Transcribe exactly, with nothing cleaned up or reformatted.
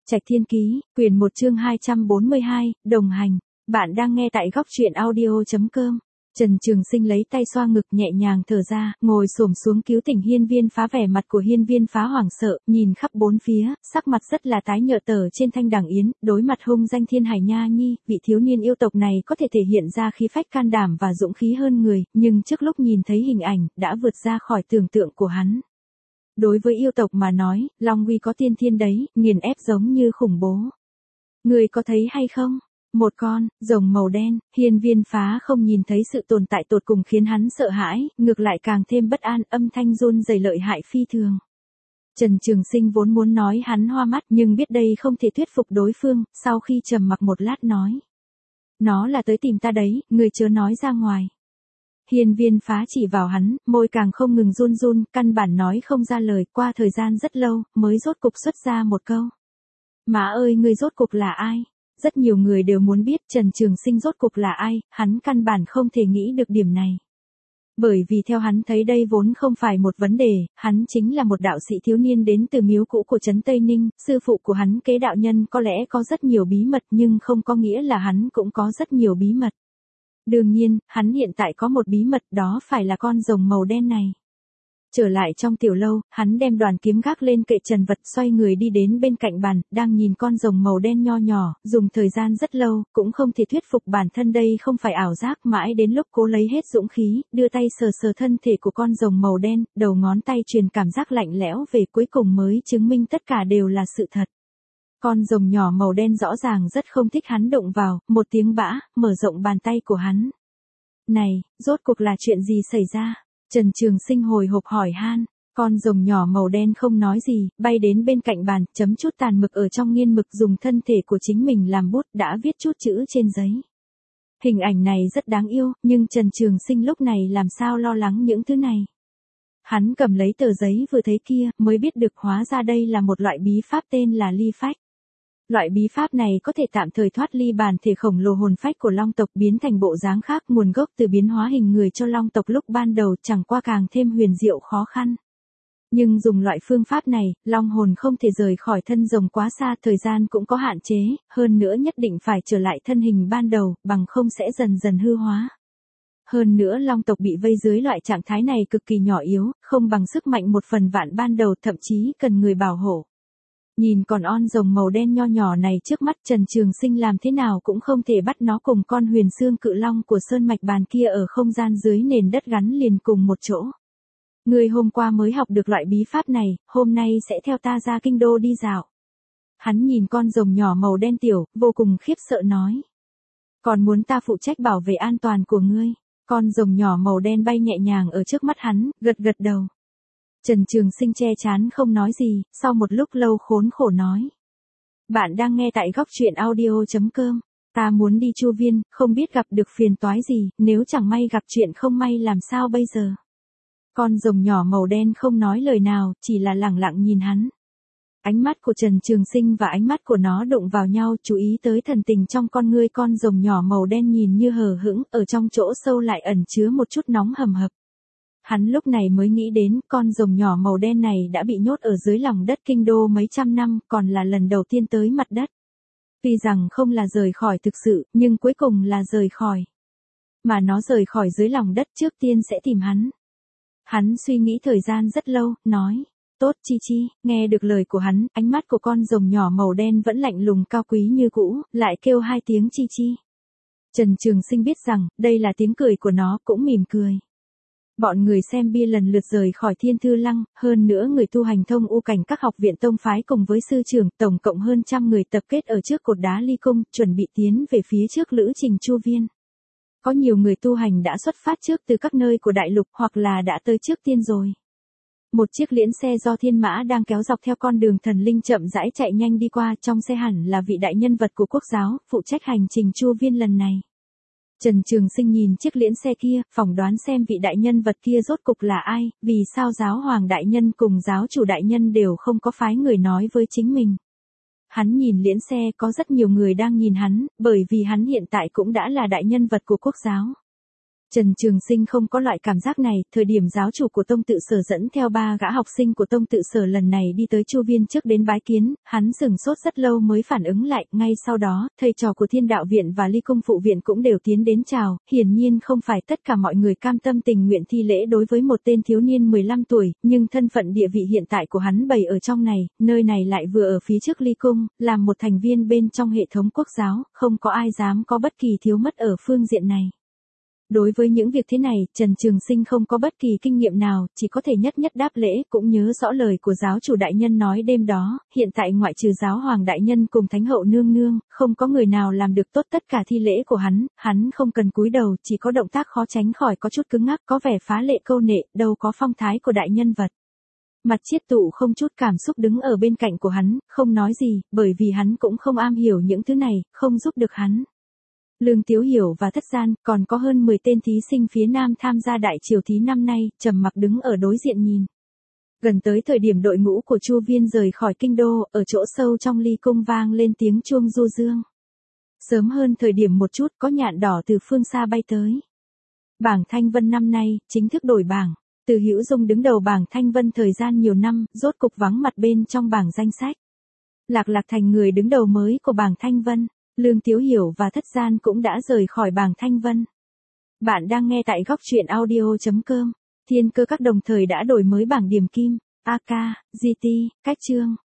Trạch Thiên Ký, quyển một chương hai trăm bốn mươi hai, đồng hành. Bạn đang nghe tại góc truyện audio chấm com. Trần Trường Sinh lấy tay xoa ngực nhẹ nhàng thở ra, ngồi xổm xuống cứu tỉnh Hiên Viên Phá. Vẻ mặt của Hiên Viên Phá hoảng sợ, nhìn khắp bốn phía, sắc mặt rất là tái nhợt tở trên thanh đằng yến, đối mặt hung danh Thiên Hải Nha Nhi, vị thiếu niên yêu tộc này có thể thể hiện ra khí phách can đảm và dũng khí hơn người, nhưng trước lúc nhìn thấy hình ảnh, đã vượt ra khỏi tưởng tượng của hắn. Đối với yêu tộc mà nói, Long uy có tiên thiên đấy, nghiền ép giống như khủng bố. Người có thấy hay không? Một con rồng màu đen. Hiên Viên Phá không nhìn thấy sự tồn tại tột cùng khiến hắn sợ hãi, ngược lại càng thêm bất an, âm thanh run rẩy lợi hại phi thường. Trần Trường Sinh vốn muốn nói hắn hoa mắt, nhưng biết đây không thể thuyết phục đối phương, sau khi trầm mặc một lát nói: "Nó là tới tìm ta đấy, người chớ nói ra ngoài." Hiên Viên Phá chỉ vào hắn, môi càng không ngừng run run, căn bản nói không ra lời, qua thời gian rất lâu, mới rốt cục xuất ra một câu: "Má ơi, ngươi rốt cục là ai?" Rất nhiều người đều muốn biết Trần Trường Sinh rốt cục là ai, hắn căn bản không thể nghĩ được điểm này. Bởi vì theo hắn thấy đây vốn không phải một vấn đề, hắn chính là một đạo sĩ thiếu niên đến từ miếu cũ của trấn Tây Ninh, sư phụ của hắn Kế đạo nhân có lẽ có rất nhiều bí mật nhưng không có nghĩa là hắn cũng có rất nhiều bí mật. Đương nhiên, hắn hiện tại có một bí mật, đó phải là con rồng màu đen này. Trở lại trong tiểu lâu, hắn đem đoàn kiếm gác lên kệ trần vật, xoay người đi đến bên cạnh bàn, đang nhìn con rồng màu đen nho nhỏ, dùng thời gian rất lâu, cũng không thể thuyết phục bản thân đây không phải ảo giác, mãi đến lúc cố lấy hết dũng khí, đưa tay sờ sờ thân thể của con rồng màu đen, đầu ngón tay truyền cảm giác lạnh lẽo về, cuối cùng mới chứng minh tất cả đều là sự thật. Con rồng nhỏ màu đen rõ ràng rất không thích hắn đụng vào, một tiếng bã, mở rộng bàn tay của hắn. "Này, rốt cuộc là chuyện gì xảy ra?" Trần Trường Sinh hồi hộp hỏi han. Con rồng nhỏ màu đen không nói gì, bay đến bên cạnh bàn, chấm chút tàn mực ở trong nghiên mực, dùng thân thể của chính mình làm bút, đã viết chút chữ trên giấy. Hình ảnh này rất đáng yêu, nhưng Trần Trường Sinh lúc này làm sao lo lắng những thứ này. Hắn cầm lấy tờ giấy vừa thấy kia, mới biết được hóa ra đây là một loại bí pháp tên là ly phách. Loại bí pháp này có thể tạm thời thoát ly bản thể khổng lồ hồn phách của Long tộc, biến thành bộ dáng khác, nguồn gốc từ biến hóa hình người cho Long tộc lúc ban đầu, chẳng qua càng thêm huyền diệu khó khăn. Nhưng dùng loại phương pháp này, Long hồn không thể rời khỏi thân rồng quá xa, thời gian cũng có hạn chế, hơn nữa nhất định phải trở lại thân hình ban đầu, bằng không sẽ dần dần hư hóa. Hơn nữa Long tộc bị vây dưới loại trạng thái này cực kỳ nhỏ yếu, không bằng sức mạnh một phần vạn ban đầu, thậm chí cần người bảo hộ. Nhìn con on rồng màu đen nho nhỏ này trước mắt, Trần Trường Sinh làm thế nào cũng không thể bắt nó cùng con huyền xương cự long của sơn mạch bàn kia ở không gian dưới nền đất gắn liền cùng một chỗ. "Ngươi hôm qua mới học được loại bí pháp này, hôm nay sẽ theo ta ra kinh đô đi dạo." Hắn nhìn con rồng nhỏ màu đen tiểu, vô cùng khiếp sợ nói: "Còn muốn ta phụ trách bảo vệ an toàn của ngươi?" Con rồng nhỏ màu đen bay nhẹ nhàng ở trước mắt hắn, gật gật đầu. Trần Trường Sinh che chán không nói gì, sau một lúc lâu khốn khổ nói: "Bạn đang nghe tại góc truyện audio chấm com. Ta muốn đi Chu Viên, không biết gặp được phiền toái gì, nếu chẳng may gặp chuyện không may làm sao bây giờ?" Con rồng nhỏ màu đen không nói lời nào, chỉ là lẳng lặng nhìn hắn. Ánh mắt của Trần Trường Sinh và ánh mắt của nó đụng vào nhau, chú ý tới thần tình trong con ngươi con rồng nhỏ màu đen nhìn như hờ hững, ở trong chỗ sâu lại ẩn chứa một chút nóng hầm hập. Hắn lúc này mới nghĩ đến, con rồng nhỏ màu đen này đã bị nhốt ở dưới lòng đất kinh đô mấy trăm năm, còn là lần đầu tiên tới mặt đất. Tuy rằng không là rời khỏi thực sự, nhưng cuối cùng là rời khỏi. Mà nó rời khỏi dưới lòng đất trước tiên sẽ tìm hắn. Hắn suy nghĩ thời gian rất lâu, nói: "Tốt Chi Chi." Nghe được lời của hắn, ánh mắt của con rồng nhỏ màu đen vẫn lạnh lùng cao quý như cũ, lại kêu hai tiếng Chi Chi. Trần Trường Sinh biết rằng, đây là tiếng cười của nó, cũng mỉm cười. Bọn người xem bia lần lượt rời khỏi Thiên Thư Lăng, hơn nữa người tu hành thông u cảnh các học viện tông phái cùng với sư trưởng, tổng cộng hơn trăm người tập kết ở trước cột đá Ly Cung, chuẩn bị tiến về phía trước lữ trình Chu Viên. Có nhiều người tu hành đã xuất phát trước từ các nơi của đại lục, hoặc là đã tới trước tiên rồi. Một chiếc liễn xe do thiên mã đang kéo dọc theo con đường thần linh chậm rãi chạy nhanh đi qua, trong xe hẳn là vị đại nhân vật của quốc giáo, phụ trách hành trình Chu Viên lần này. Trần Trường Sinh nhìn chiếc liễn xe kia, phỏng đoán xem vị đại nhân vật kia rốt cục là ai, vì sao giáo hoàng đại nhân cùng giáo chủ đại nhân đều không có phái người nói với chính mình. Hắn nhìn liễn xe, có rất nhiều người đang nhìn hắn, bởi vì hắn hiện tại cũng đã là đại nhân vật của quốc giáo. Trần Trường Sinh không có loại cảm giác này, thời điểm giáo chủ của Tông Tự Sở dẫn theo ba gã học sinh của Tông Tự Sở lần này đi tới Chu Viên trước đến bái kiến, hắn sửng sốt rất lâu mới phản ứng lại, ngay sau đó, thầy trò của Thiên Đạo Viện và Ly Cung Phụ Viện cũng đều tiến đến chào, hiển nhiên không phải tất cả mọi người cam tâm tình nguyện thi lễ đối với một tên thiếu niên mười lăm tuổi, nhưng thân phận địa vị hiện tại của hắn bày ở trong này, nơi này lại vừa ở phía trước Ly Cung, làm một thành viên bên trong hệ thống quốc giáo, không có ai dám có bất kỳ thiếu mất ở phương diện này. Đối với những việc thế này, Trần Trường Sinh không có bất kỳ kinh nghiệm nào, chỉ có thể nhất nhất đáp lễ, cũng nhớ rõ lời của giáo chủ đại nhân nói đêm đó, hiện tại ngoại trừ giáo hoàng đại nhân cùng thánh hậu nương nương, không có người nào làm được tốt tất cả thi lễ của hắn, hắn không cần cúi đầu, chỉ có động tác khó tránh khỏi có chút cứng ngắc, có vẻ phá lệ câu nệ, đâu có phong thái của đại nhân vật. Mặt Chiết Tụ không chút cảm xúc đứng ở bên cạnh của hắn, không nói gì, bởi vì hắn cũng không am hiểu những thứ này, không giúp được hắn. Lương Tiếu Hiểu và Thất Gian, còn có hơn mười tên thí sinh phía Nam tham gia đại triều thí năm nay, trầm mặc đứng ở đối diện nhìn. Gần tới thời điểm đội ngũ của Chu Viên rời khỏi kinh đô, ở chỗ sâu trong Ly Cung vang lên tiếng chuông du dương. Sớm hơn thời điểm một chút có nhạn đỏ từ phương xa bay tới. Bảng Thanh Vân năm nay, chính thức đổi bảng. Từ Hữu Dung đứng đầu bảng Thanh Vân thời gian nhiều năm, rốt cục vắng mặt bên trong bảng danh sách. Lạc Lạc thành người đứng đầu mới của bảng Thanh Vân. Lương Tiếu Hiểu và Thất Gian cũng đã rời khỏi bảng Thanh Vân. Bạn đang nghe tại góc truyện audio chấm com. Thiên Cơ Các đồng thời đã đổi mới bảng điểm kim, a ca, giê tê, cách chương.